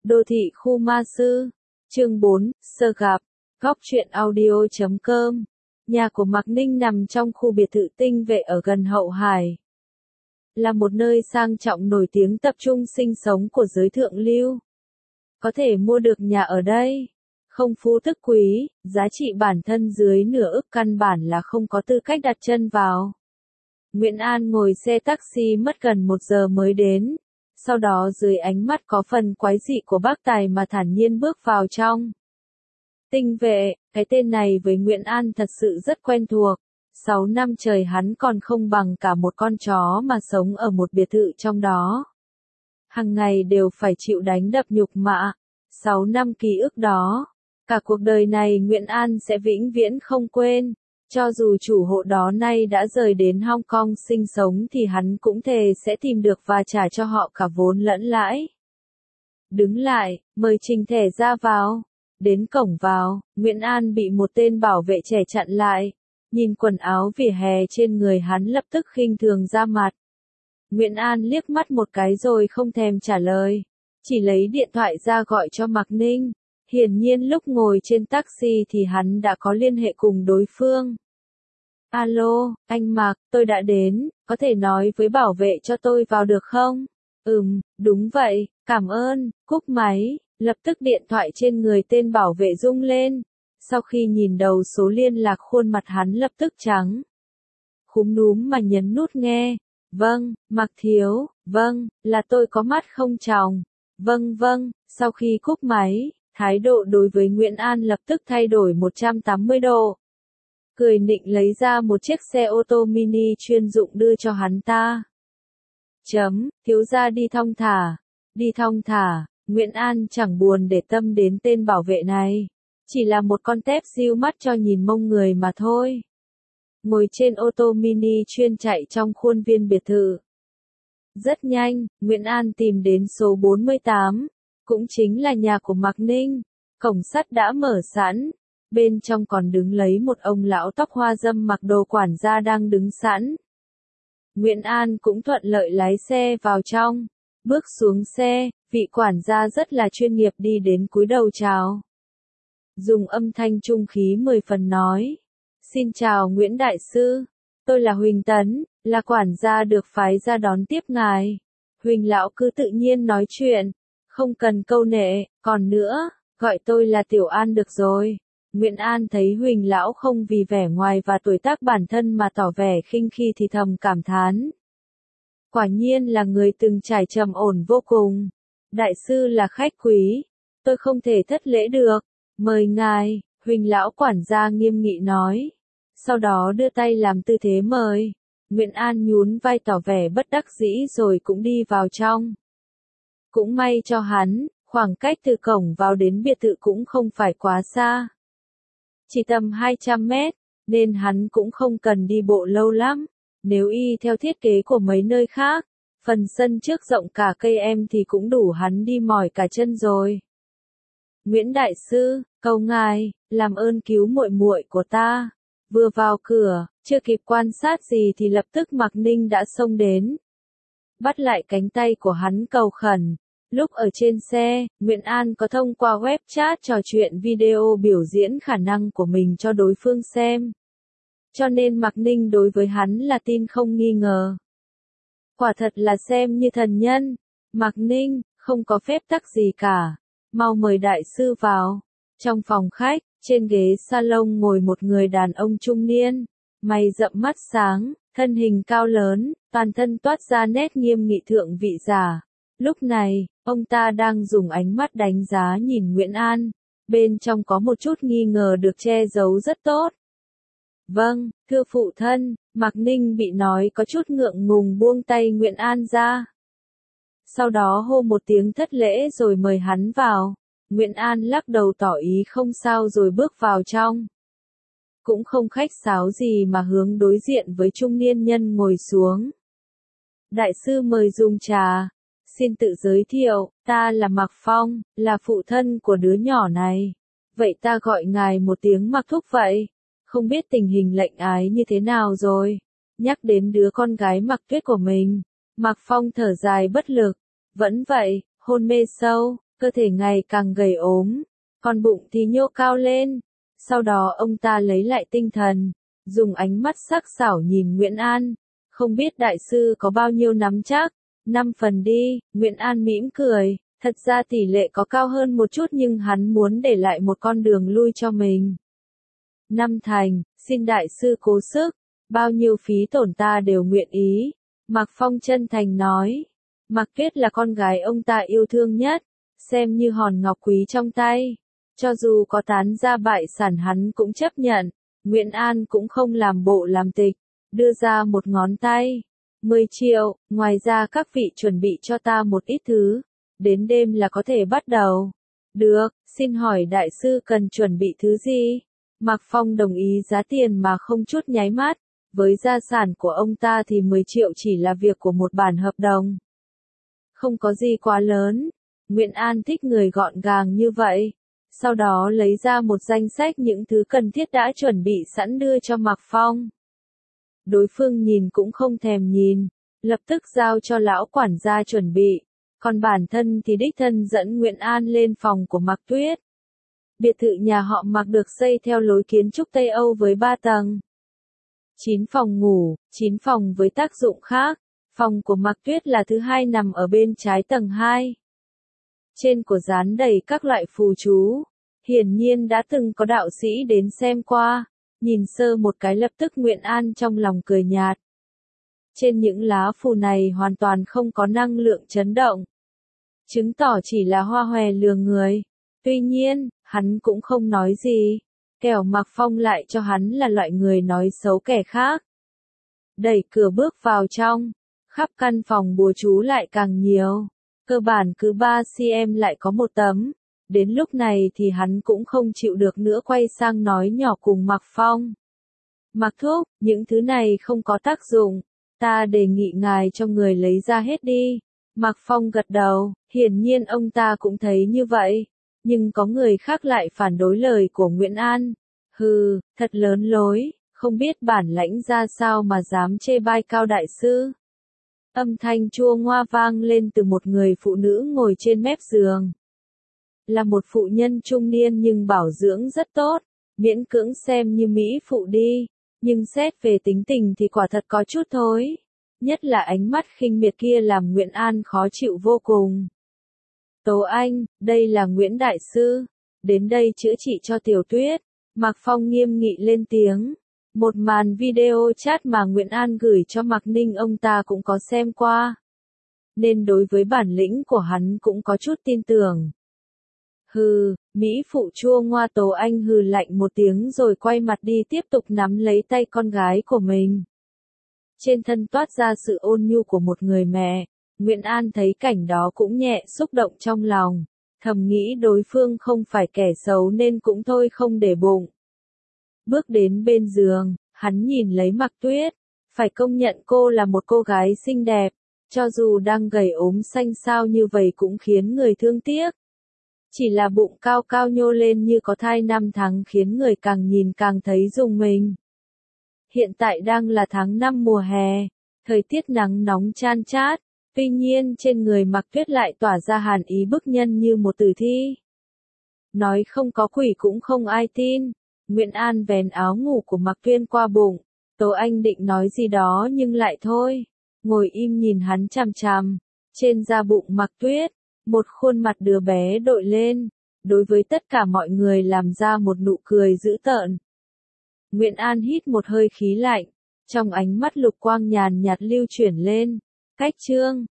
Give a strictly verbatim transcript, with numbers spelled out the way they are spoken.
Đô thị khu ma sư. Chương bốn, sơ gặp. Góc truyện audio chấm com. Nhà của Mạc Ninh nằm trong khu biệt thự tinh vệ ở gần Hậu Hải. Là một nơi sang trọng nổi tiếng tập trung sinh sống của giới thượng lưu. Có thể mua được nhà ở đây. Không phú tức quý, giá trị bản thân dưới nửa ức căn bản là không có tư cách đặt chân vào. Nguyễn An ngồi xe taxi mất gần một giờ mới đến. Sau đó dưới ánh mắt có phần quái dị của bác tài mà thản nhiên bước vào trong. Tinh vệ, cái tên này với Nguyễn An thật sự rất quen thuộc. Sáu năm trời hắn còn không bằng cả một con chó mà sống ở một biệt thự trong đó. Hằng ngày đều phải chịu đánh đập nhục mạ. Sáu năm ký ức đó. Cả cuộc đời này Nguyễn An sẽ vĩnh viễn không quên. Cho dù chủ hộ đó nay đã rời đến Hong Kong sinh sống thì hắn cũng thề sẽ tìm được và trả cho họ cả vốn lẫn lãi. Đứng lại, mời trình thẻ ra vào. Đến cổng vào, Nguyễn An bị một tên bảo vệ trẻ chặn lại. Nhìn quần áo vỉa hè trên người hắn lập tức khinh thường ra mặt. Nguyễn An liếc mắt một cái rồi không thèm trả lời. Chỉ lấy điện thoại ra gọi cho Mạc Ninh. Hiển nhiên lúc ngồi trên taxi thì hắn đã có liên hệ cùng đối phương. Alo, anh Mạc, tôi đã đến, có thể nói với bảo vệ cho tôi vào được không? Ừm, đúng vậy, cảm ơn, cúp máy, lập tức điện thoại trên người tên bảo vệ rung lên. Sau khi nhìn đầu số liên lạc khuôn mặt hắn lập tức trắng. Khúm núm mà nhấn nút nghe. Vâng, Mạc thiếu, vâng, là tôi có mắt không tròng. Vâng vâng, sau khi cúp máy. Thái độ đối với Nguyễn An lập tức thay đổi một trăm tám mươi độ. Cười nịnh lấy ra một chiếc xe ô tô mini chuyên dụng đưa cho hắn ta. Chấm, thiếu gia đi thong thả. Đi thong thả, Nguyễn An chẳng buồn để tâm đến tên bảo vệ này. Chỉ là một con tép siêu mắt cho nhìn mông người mà thôi. Ngồi trên ô tô mini chuyên chạy trong khuôn viên biệt thự. Rất nhanh, Nguyễn An tìm đến số bốn mươi tám. Cũng chính là nhà của Mạc Ninh. Cổng sắt đã mở sẵn. Bên trong còn đứng lấy một ông lão tóc hoa râm mặc đồ quản gia đang đứng sẵn. Nguyễn An cũng thuận lợi lái xe vào trong. Bước xuống xe, vị quản gia rất là chuyên nghiệp đi đến cúi đầu chào. Dùng âm thanh trung khí mười phần nói. Xin chào Nguyễn Đại Sư. Tôi là Huỳnh Tấn, là quản gia được phái ra đón tiếp ngài. Huỳnh lão cứ tự nhiên nói chuyện. Không cần câu nệ, còn nữa, gọi tôi là Tiểu An được rồi. Nguyễn An thấy Huỳnh lão không vì vẻ ngoài và tuổi tác bản thân mà tỏ vẻ khinh khi thì thầm cảm thán. Quả nhiên là người từng trải trầm ổn vô cùng. Đại sư là khách quý, tôi không thể thất lễ được. Mời ngài, Huỳnh lão quản gia nghiêm nghị nói. Sau đó đưa tay làm tư thế mời. Nguyễn An nhún vai tỏ vẻ bất đắc dĩ rồi cũng đi vào trong. Cũng may cho hắn, khoảng cách từ cổng vào đến biệt thự cũng không phải quá xa. Chỉ tầm hai trăm mét, nên hắn cũng không cần đi bộ lâu lắm. Nếu y theo thiết kế của mấy nơi khác, phần sân trước rộng cả cây em thì cũng đủ hắn đi mỏi cả chân rồi. Nguyễn Đại Sư, cầu ngài, làm ơn cứu muội muội của ta. Vừa vào cửa, chưa kịp quan sát gì thì lập tức Mạc Ninh đã xông đến. Bắt lại cánh tay của hắn cầu khẩn. Lúc ở trên xe, Nguyễn An có thông qua web chat trò chuyện video biểu diễn khả năng của mình cho đối phương xem. Cho nên Mạc Ninh đối với hắn là tin không nghi ngờ. Quả thật là xem như thần nhân. Mạc Ninh, không có phép tắc gì cả. Mau mời đại sư vào. Trong phòng khách, trên ghế salon ngồi một người đàn ông trung niên. Mày rậm mắt sáng, thân hình cao lớn, toàn thân toát ra nét nghiêm nghị thượng vị giả. Lúc này, ông ta đang dùng ánh mắt đánh giá nhìn Nguyễn An, bên trong có một chút nghi ngờ được che giấu rất tốt. Vâng, thưa phụ thân, Mạc Ninh bị nói có chút ngượng ngùng buông tay Nguyễn An ra. Sau đó hô một tiếng thất lễ rồi mời hắn vào. Nguyễn An lắc đầu tỏ ý không sao rồi bước vào trong. Cũng không khách sáo gì mà hướng đối diện với trung niên nhân ngồi xuống. Đại sư mời dùng trà. Xin tự giới thiệu, ta là Mạc Phong, là phụ thân của đứa nhỏ này. Vậy ta gọi ngài một tiếng Mạc Thúc vậy. Không biết tình hình lệnh ái như thế nào rồi. Nhắc đến đứa con gái Mạc Tuyết của mình. Mạc Phong thở dài bất lực. Vẫn vậy, hôn mê sâu, cơ thể ngày càng gầy ốm, còn bụng thì nhô cao lên. Sau đó ông ta lấy lại tinh thần, dùng ánh mắt sắc sảo nhìn Nguyễn An, không biết đại sư có bao nhiêu nắm chắc, năm phần đi, Nguyễn An mỉm cười, thật ra tỷ lệ có cao hơn một chút nhưng hắn muốn để lại một con đường lui cho mình. Năm thành, xin đại sư cố sức, bao nhiêu phí tổn ta đều nguyện ý, Mạc Phong chân thành nói. Mạc Tuyết là con gái ông ta yêu thương nhất, xem như hòn ngọc quý trong tay. Cho dù có tán ra bại sản hắn cũng chấp nhận, Nguyễn An cũng không làm bộ làm tịch, đưa ra một ngón tay. mười triệu, ngoài ra các vị chuẩn bị cho ta một ít thứ, đến đêm là có thể bắt đầu. Được, xin hỏi đại sư cần chuẩn bị thứ gì? Mạc Phong đồng ý giá tiền mà không chút nháy mắt, với gia sản của ông ta thì mười triệu chỉ là việc của một bản hợp đồng. Không có gì quá lớn, Nguyễn An thích người gọn gàng như vậy. Sau đó lấy ra một danh sách những thứ cần thiết đã chuẩn bị sẵn đưa cho Mạc Phong. Đối phương nhìn cũng không thèm nhìn, lập tức giao cho lão quản gia chuẩn bị, còn bản thân thì đích thân dẫn Nguyễn An lên phòng của Mạc Tuyết. Biệt thự nhà họ Mạc được xây theo lối kiến trúc Tây Âu với ba tầng. chín phòng ngủ, chín phòng với tác dụng khác, phòng của Mạc Tuyết là thứ hai nằm ở bên trái tầng hai. Trên của dán đầy các loại phù chú, hiển nhiên đã từng có đạo sĩ đến xem qua, nhìn sơ một cái lập tức Nguyễn An trong lòng cười nhạt. Trên những lá phù này hoàn toàn không có năng lượng chấn động, chứng tỏ chỉ là hoa hòe lừa người. Tuy nhiên, hắn cũng không nói gì, kẻo Mạc Phong lại cho hắn là loại người nói xấu kẻ khác. Đẩy cửa bước vào trong, khắp căn phòng bùa chú lại càng nhiều, cơ bản cứ ba xăng-ti-mét lại có một tấm. Đến lúc này thì hắn cũng không chịu được nữa quay sang nói nhỏ cùng Mạc Phong. Mạc thúc, những thứ này không có tác dụng, ta đề nghị ngài cho người lấy ra hết đi. Mạc Phong gật đầu, hiển nhiên ông ta cũng thấy như vậy, nhưng có người khác lại phản đối lời của Nguyễn An. Hừ, thật lớn lối, không biết bản lãnh ra sao mà dám chê bai Cao đại sư. Âm thanh chua ngoa vang lên từ một người phụ nữ ngồi trên mép giường. Là một phụ nhân trung niên nhưng bảo dưỡng rất tốt, miễn cưỡng xem như mỹ phụ đi, nhưng xét về tính tình thì quả thật có chút thối. Nhất là ánh mắt khinh miệt kia làm Nguyễn An khó chịu vô cùng. Tố Anh, đây là Nguyễn đại sư, đến đây chữa trị cho Tiểu Tuyết. Mạc Phong nghiêm nghị lên tiếng. Một màn video chat mà Nguyễn An gửi cho Mạc Ninh ông ta cũng có xem qua, nên đối với bản lĩnh của hắn cũng có chút tin tưởng. Hừ, mỹ phụ chua ngoa Tố Anh hừ lạnh một tiếng rồi quay mặt đi tiếp tục nắm lấy tay con gái của mình. Trên thân toát ra sự ôn nhu của một người mẹ, Nguyễn An thấy cảnh đó cũng nhẹ xúc động trong lòng, thầm nghĩ đối phương không phải kẻ xấu nên cũng thôi không để bụng. Bước đến bên giường, hắn nhìn lấy Mạc Tuyết, phải công nhận cô là một cô gái xinh đẹp, cho dù đang gầy ốm xanh xao như vậy cũng khiến người thương tiếc. Chỉ là bụng cao cao nhô lên như có thai năm tháng khiến người càng nhìn càng thấy rùng mình. Hiện tại đang là tháng năm mùa hè, thời tiết nắng nóng chan chát, tuy nhiên trên người Mạc Tuyết lại tỏa ra hàn ý bức nhân như một tử thi. Nói không có quỷ cũng không ai tin. Nguyễn An vén áo ngủ của Mạc Tuyên qua bụng, Tố Anh định nói gì đó nhưng lại thôi, ngồi im nhìn hắn chằm chằm. Trên da bụng Mạc Tuyết, một khuôn mặt đứa bé đội lên, đối với tất cả mọi người làm ra một nụ cười dữ tợn. Nguyễn An hít một hơi khí lạnh, trong ánh mắt lục quang nhàn nhạt lưu chuyển lên. Cách chương